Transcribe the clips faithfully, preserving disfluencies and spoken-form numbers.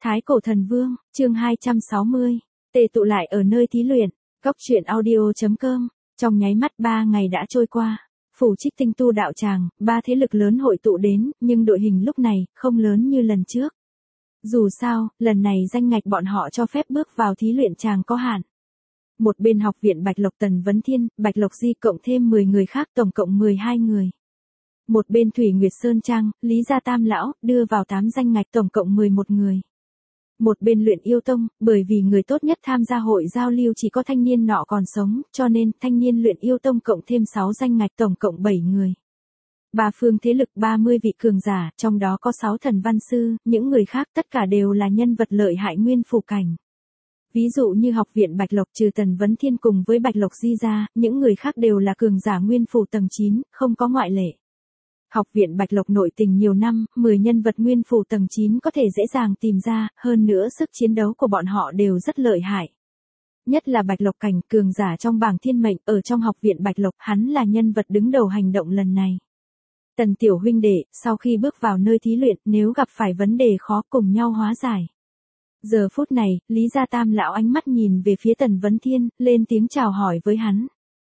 Thái Cổ Thần Vương, chương hai trăm sáu mươi, tề tụ lại ở nơi thí luyện, góc truyện audio chấm com, trong nháy mắt ba ngày đã trôi qua, phủ Trích Tinh tu đạo tràng, ba thế lực lớn hội tụ đến, nhưng đội hình lúc này, không lớn như lần trước. Dù sao, lần này danh ngạch bọn họ cho phép bước vào thí luyện tràng có hạn. Một bên học viện Bạch Lộc Tần Vấn Thiên, Bạch Lộc Di cộng thêm mười người khác tổng cộng mười hai người. Một bên Thủy Nguyệt Sơn Trang, Lý Gia Tam Lão, đưa vào tám danh ngạch tổng cộng mười một người. Một bên Luyện Yêu Tông, bởi vì người tốt nhất tham gia hội giao lưu chỉ có thanh niên nọ còn sống, cho nên thanh niên Luyện Yêu Tông cộng thêm sáu danh ngạch tổng cộng bảy người. Ba phương thế lực ba mươi vị cường giả, trong đó có sáu thần văn sư, những người khác tất cả đều là nhân vật lợi hại nguyên phủ cảnh. Ví dụ như học viện Bạch Lộc trừ Tần Vấn Thiên cùng với Bạch Lộc Di ra, những người khác đều là cường giả nguyên phủ tầng chín, không có ngoại lệ. Học viện Bạch Lộc nội tình nhiều năm, mười nhân vật nguyên phủ tầng chín có thể dễ dàng tìm ra, hơn nữa sức chiến đấu của bọn họ đều rất lợi hại. Nhất là Bạch Lộc cảnh cường giả trong bảng thiên mệnh, ở trong học viện Bạch Lộc, hắn là nhân vật đứng đầu hành động lần này. Tần tiểu huynh đệ, sau khi bước vào nơi thí luyện, nếu gặp phải vấn đề khó cùng nhau hóa giải. Giờ phút này, Lý Gia Tam Lão ánh mắt nhìn về phía Tần Vấn Thiên, lên tiếng chào hỏi với hắn.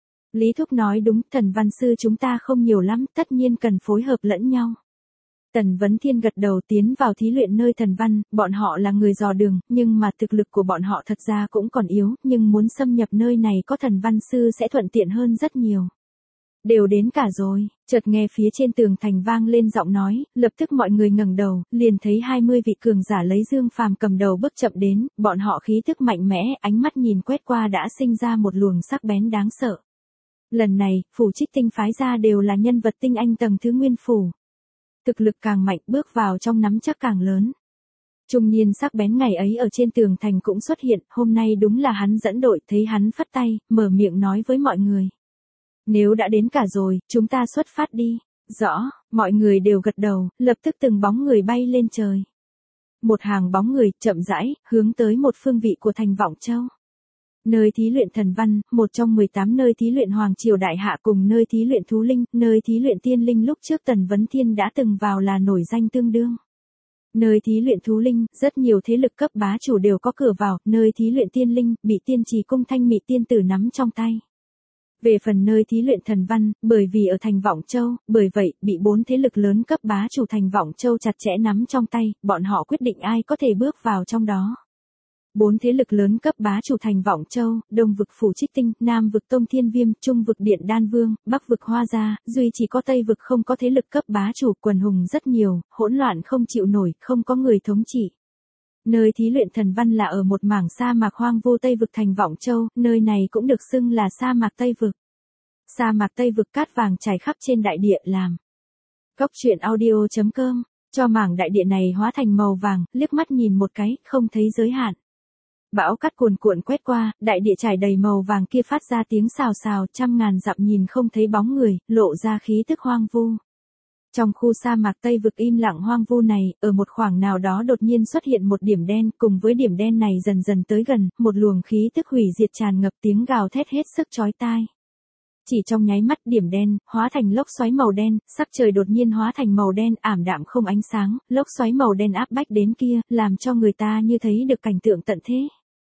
Lý Thúc nói đúng, thần văn sư chúng ta không nhiều lắm, tất nhiên cần phối hợp lẫn nhau. Tần Vấn Thiên gật đầu tiến vào thí luyện nơi thần văn, bọn họ là người dò đường, nhưng mà thực lực của bọn họ thật ra cũng còn yếu, nhưng muốn xâm nhập nơi này có thần văn sư sẽ thuận tiện hơn rất nhiều. Đều đến cả rồi, chợt nghe phía trên tường thành vang lên giọng nói, lập tức mọi người ngẩng đầu, liền thấy hai mươi vị cường giả lấy Dương Phàm cầm đầu bước chậm đến, bọn họ khí thức mạnh mẽ, ánh mắt nhìn quét qua đã sinh ra một luồng sắc bén đáng sợ. Lần này, phủ Trích Tinh phái ra đều là nhân vật tinh anh tầng thứ nguyên phủ. Thực lực càng mạnh bước vào trong nắm chắc càng lớn. Trung niên sắc bén ngày ấy ở trên tường thành cũng xuất hiện, hôm nay đúng là hắn dẫn đội, thấy hắn phất tay, mở miệng nói với mọi người. Nếu đã đến cả rồi, chúng ta xuất phát đi. Rõ, mọi người đều gật đầu, lập tức từng bóng người bay lên trời. Một hàng bóng người, chậm rãi, hướng tới một phương vị của thành Vọng Châu. Nơi thí luyện thần văn, một trong mười tám nơi thí luyện Hoàng Triều Đại Hạ cùng nơi thí luyện Thú Linh, nơi thí luyện Tiên Linh lúc trước Tần Vấn Thiên đã từng vào là nổi danh tương đương. Nơi thí luyện Thú Linh, rất nhiều thế lực cấp bá chủ đều có cửa vào, nơi thí luyện Tiên Linh, bị tiên trì cung Thanh Mị tiên tử nắm trong tay. Về phần nơi thí luyện thần văn, bởi vì ở thành Vọng Châu, bởi vậy, bị bốn thế lực lớn cấp bá chủ thành Vọng Châu chặt chẽ nắm trong tay, bọn họ quyết định ai có thể bước vào trong đó. Bốn thế lực lớn cấp bá chủ thành Vọng Châu, Đông vực phủ Trích Tinh, Nam vực Tông Thiên Viêm, Trung vực Điện Đan Vương, Bắc vực Hoa Gia, duy chỉ có Tây vực không có thế lực cấp bá chủ, quần hùng rất nhiều, hỗn loạn không chịu nổi, không có người thống trị. Nơi thí luyện thần văn là ở một mảng sa mạc hoang vu Tây vực thành Vọng Châu, nơi này cũng được xưng là sa mạc Tây vực. Sa mạc Tây vực cát vàng trải khắp trên đại địa làm. Góc truyện audio chấm com, cho mảng đại địa này hóa thành màu vàng, liếc mắt nhìn một cái, không thấy giới hạn. Bão cát cuồn cuộn quét qua, đại địa trải đầy màu vàng kia phát ra tiếng xào xào, trăm ngàn dặm nhìn không thấy bóng người, lộ ra khí tức hoang vu. Trong khu sa mạc Tây vực im lặng hoang vu này, ở một khoảng nào đó đột nhiên xuất hiện một điểm đen, cùng với điểm đen này dần dần tới gần, một luồng khí tức hủy diệt tràn ngập tiếng gào thét hết sức chói tai. Chỉ trong nháy mắt điểm đen, hóa thành lốc xoáy màu đen, sắc trời đột nhiên hóa thành màu đen ảm đạm không ánh sáng, lốc xoáy màu đen áp bách đến kia, làm cho người ta như thấy được cảnh tượng tận thế.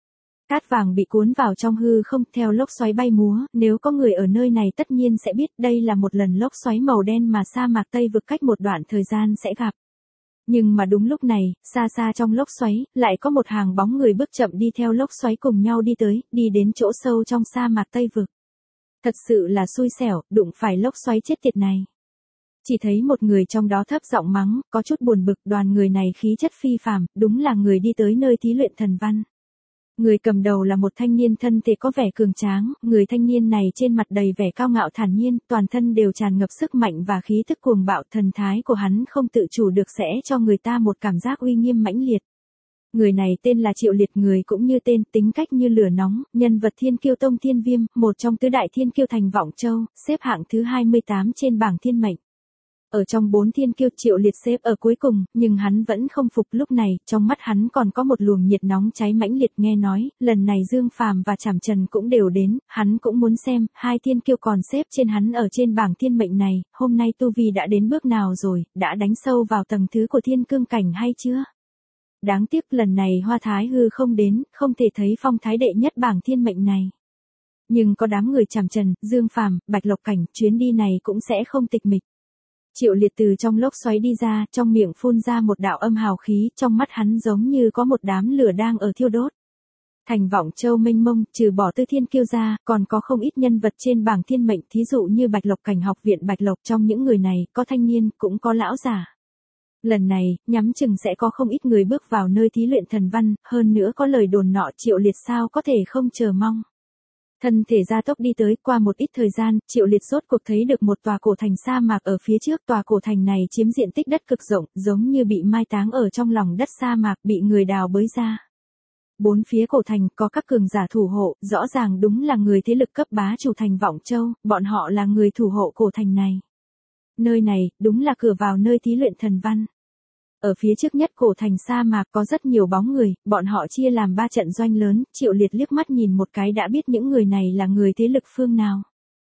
Cát vàng bị cuốn vào trong hư không theo lốc xoáy bay múa, nếu có người ở nơi này tất nhiên sẽ biết đây là một lần lốc xoáy màu đen mà sa mạc Tây vực cách một đoạn thời gian sẽ gặp. Nhưng mà đúng lúc này, xa xa trong lốc xoáy, lại có một hàng bóng người bước chậm đi theo lốc xoáy cùng nhau đi tới, đi đến chỗ sâu trong sa mạc Tây vực. Thật sự là xui xẻo, đụng phải lốc xoáy chết tiệt này. Chỉ thấy một người trong đó thấp giọng mắng, có chút buồn bực, đoàn người này khí chất phi phàm, đúng là người đi tới nơi thí luyện thần văn. Người cầm đầu là một thanh niên thân thể có vẻ cường tráng, người thanh niên này trên mặt đầy vẻ cao ngạo thản nhiên, toàn thân đều tràn ngập sức mạnh và khí tức cuồng bạo, thần thái của hắn không tự chủ được sẽ cho người ta một cảm giác uy nghiêm mãnh liệt. Người này tên là Triệu Liệt, người cũng như tên, tính cách như lửa nóng, nhân vật Thiên Kiêu Tông Thiên Viêm, một trong tứ đại thiên kiêu thành Vọng Châu, xếp hạng thứ hai mươi tám trên bảng thiên mệnh. Ở trong bốn thiên kiêu Triệu Liệt xếp ở cuối cùng, nhưng hắn vẫn không phục, lúc này, trong mắt hắn còn có một luồng nhiệt nóng cháy mãnh liệt, nghe nói, lần này Dương Phàm và Trảm Trần cũng đều đến, hắn cũng muốn xem, hai thiên kiêu còn xếp trên hắn ở trên bảng thiên mệnh này, hôm nay tu vi đã đến bước nào rồi, đã đánh sâu vào tầng thứ của thiên cương cảnh hay chưa? Đáng tiếc lần này Hoa Thái Hư không đến, không thể thấy phong thái đệ nhất bảng thiên mệnh này. Nhưng có đám người Trảm Trần, Dương Phàm, Bạch Lộc Cảnh, chuyến đi này cũng sẽ không tịch mịch. Triệu Liệt từ trong lốc xoáy đi ra, trong miệng phun ra một đạo âm hào khí, trong mắt hắn giống như có một đám lửa đang ở thiêu đốt. Thành Vọng Châu mênh mông, trừ bỏ Tư Thiên Kiêu ra, còn có không ít nhân vật trên bảng thiên mệnh, thí dụ như Bạch Lộc Cảnh học viện Bạch Lộc, trong những người này, có thanh niên, cũng có lão già. Lần này, nhắm chừng sẽ có không ít người bước vào nơi thí luyện thần văn, hơn nữa có lời đồn nọ Triệu Liệt sao có thể không chờ mong. Thân thể gia tốc đi tới, qua một ít thời gian, Triệu Liệt rốt cuộc thấy được một tòa cổ thành sa mạc ở phía trước. Tòa cổ thành này chiếm diện tích đất cực rộng, giống như bị mai táng ở trong lòng đất sa mạc, bị người đào bới ra. Bốn phía cổ thành có các cường giả thủ hộ, rõ ràng đúng là người thế lực cấp bá chủ thành Vọng Châu, bọn họ là người thủ hộ cổ thành này. Nơi này, đúng là cửa vào nơi thí luyện thần văn. Ở phía trước nhất cổ thành sa mạc có rất nhiều bóng người, bọn họ chia làm ba trận doanh lớn, Triệu Liệt liếc mắt nhìn một cái đã biết những người này là người thế lực phương nào.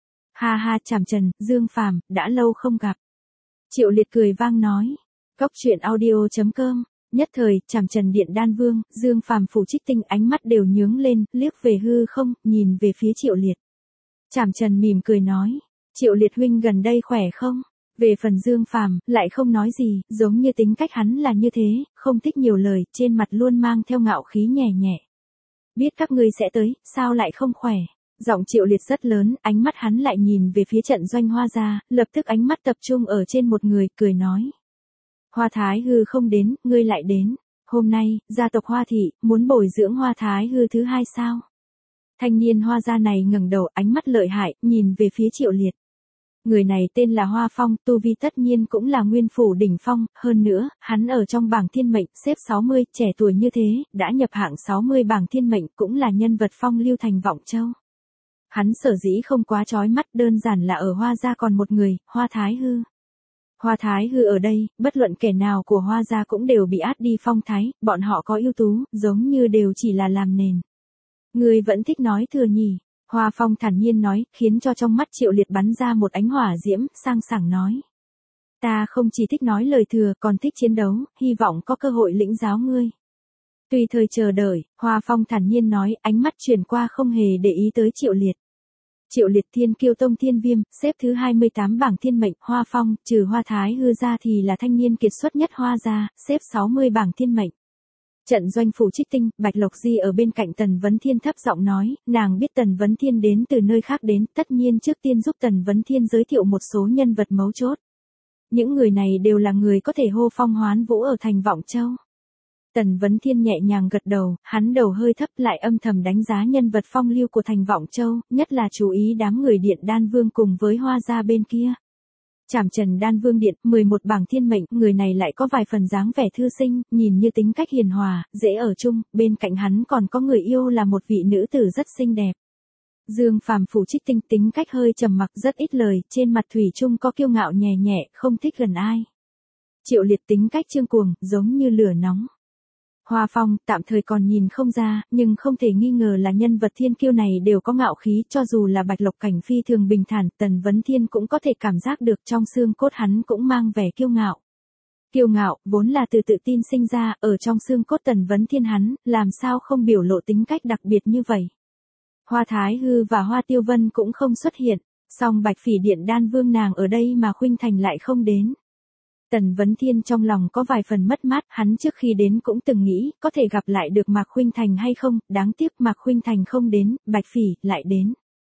Ha ha, Trảm Trần, Dương Phàm, đã lâu không gặp. Triệu Liệt cười vang nói. Cốc truyện audio chấm com. Nhất thời, Trảm Trần Điện Đan Vương, Dương Phàm Phủ Trích Tinh ánh mắt đều nhướng lên, liếc về hư không, nhìn về phía Triệu Liệt. Trảm Trần mỉm cười nói. Triệu Liệt huynh gần đây khỏe không? Về phần Dương Phàm, lại không nói gì, giống như tính cách hắn là như thế, không thích nhiều lời, trên mặt luôn mang theo ngạo khí nhẹ nhẹ. Biết các ngươi sẽ tới, sao lại không khỏe? Giọng Triệu Liệt rất lớn, ánh mắt hắn lại nhìn về phía trận doanh Hoa gia, lập tức ánh mắt tập trung ở trên một người, cười nói. Hoa Thái Hư không đến, ngươi lại đến. Hôm nay, gia tộc Hoa thị, muốn bồi dưỡng Hoa Thái Hư thứ hai sao? Thanh niên Hoa gia này ngẩng đầu, ánh mắt lợi hại, nhìn về phía Triệu Liệt. Người này tên là Hoa Phong, tu vi tất nhiên cũng là nguyên phủ đỉnh phong, hơn nữa, hắn ở trong bảng thiên mệnh, xếp sáu mươi, trẻ tuổi như thế, đã nhập hạng sáu mươi bảng thiên mệnh, cũng là nhân vật phong lưu thành Vọng Châu. Hắn sở dĩ không quá chói mắt, đơn giản là ở Hoa gia còn một người, Hoa Thái Hư. Hoa Thái Hư ở đây, bất luận kẻ nào của Hoa gia cũng đều bị át đi phong thái, bọn họ có ưu tú, giống như đều chỉ là làm nền. Người vẫn thích nói thừa nhỉ? Hoa Phong thản nhiên nói, khiến cho trong mắt Triệu Liệt bắn ra một ánh hỏa diễm, sang sảng nói. Ta không chỉ thích nói lời thừa, còn thích chiến đấu, hy vọng có cơ hội lĩnh giáo ngươi. Tùy thời chờ đợi, Hoa Phong thản nhiên nói, ánh mắt chuyển qua không hề để ý tới Triệu Liệt. Triệu Liệt Thiên Kiêu Tông Thiên Viêm, xếp thứ hai mươi tám bảng thiên mệnh, Hoa Phong, trừ Hoa Thái Hư ra thì là thanh niên kiệt xuất nhất Hoa gia, xếp sáu mươi bảng thiên mệnh. Trận doanh Phủ Trích Tinh, Bạch Lộc Di ở bên cạnh Tần Vấn Thiên thấp giọng nói, nàng biết Tần Vấn Thiên đến từ nơi khác đến, tất nhiên trước tiên giúp Tần Vấn Thiên giới thiệu một số nhân vật mấu chốt. Những người này đều là người có thể hô phong hoán vũ ở thành Vọng Châu. Tần Vấn Thiên nhẹ nhàng gật đầu, hắn đầu hơi thấp lại âm thầm đánh giá nhân vật phong lưu của thành Vọng Châu, nhất là chú ý đám người Điện Đan Vương cùng với Hoa gia bên kia. Trảm Trần Đan Vương Điện, mười một bảng thiên mệnh, người này lại có vài phần dáng vẻ thư sinh, nhìn như tính cách hiền hòa, dễ ở chung, bên cạnh hắn còn có người yêu là một vị nữ tử rất xinh đẹp. Dương Phàm Phủ Trích Tinh tính cách hơi trầm mặc rất ít lời, trên mặt thủy chung có kiêu ngạo nhẹ nhẹ, không thích gần ai. Triệu Liệt tính cách trương cuồng, giống như lửa nóng. Hoa Phong, tạm thời còn nhìn không ra, nhưng không thể nghi ngờ là nhân vật thiên kiêu này đều có ngạo khí, cho dù là Bạch Lộc Cảnh phi thường bình thản, Tần Vấn Thiên cũng có thể cảm giác được trong xương cốt hắn cũng mang vẻ kiêu ngạo. Kiêu ngạo, vốn là từ tự tin sinh ra, ở trong xương cốt Tần Vấn Thiên hắn, làm sao không biểu lộ tính cách đặc biệt như vậy. Hoa Thái Hư và Hoa Tiêu Vân cũng không xuất hiện, song Bạch Phỉ Điện Đan Vương nàng ở đây mà Khuynh Thành lại không đến. Tần Vấn Thiên trong lòng có vài phần mất mát, hắn trước khi đến cũng từng nghĩ, có thể gặp lại được Mạc Khuynh Thành hay không, đáng tiếc Mạc Khuynh Thành không đến, Bạch Phỉ lại đến.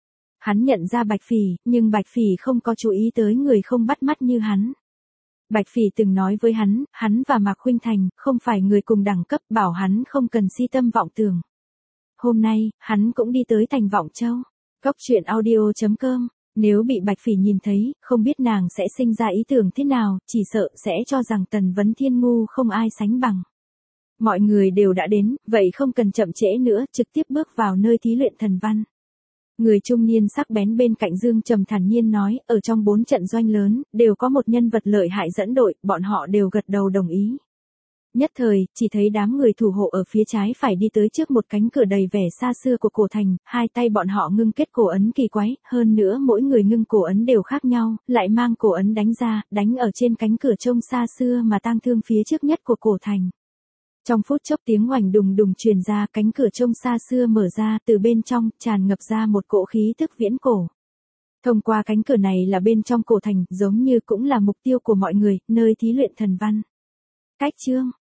Hắn nhận ra Bạch Phỉ, nhưng Bạch Phỉ không có chú ý tới người không bắt mắt như hắn. Bạch Phỉ từng nói với hắn, hắn và Mạc Khuynh Thành, không phải người cùng đẳng cấp, bảo hắn không cần si tâm vọng tưởng. Hôm nay, hắn cũng đi tới thành Vọng Châu. Cốc truyện audio chấm com. Nếu bị Bạch Phỉ nhìn thấy, không biết nàng sẽ sinh ra ý tưởng thế nào, chỉ sợ sẽ cho rằng Tần Vấn Thiên ngu không ai sánh bằng. Mọi người đều đã đến, vậy không cần chậm trễ nữa, trực tiếp bước vào nơi thí luyện thần văn. Người trung niên sắc bén bên cạnh Dương Trầm thản nhiên nói, ở trong bốn trận doanh lớn, đều có một nhân vật lợi hại dẫn đội, bọn họ đều gật đầu đồng ý. Nhất thời, chỉ thấy đám người thủ hộ ở phía trái phải đi tới trước một cánh cửa đầy vẻ xa xưa của cổ thành, hai tay bọn họ ngưng kết cổ ấn kỳ quái, hơn nữa mỗi người ngưng cổ ấn đều khác nhau, lại mang cổ ấn đánh ra, đánh ở trên cánh cửa trông xa xưa mà tang thương phía trước nhất của cổ thành. Trong phút chốc tiếng oành đùng đùng truyền ra, cánh cửa trông xa xưa mở ra, từ bên trong tràn ngập ra một cỗ khí tức viễn cổ. Thông qua cánh cửa này là bên trong cổ thành, giống như cũng là mục tiêu của mọi người, nơi thí luyện thần văn. Cách chương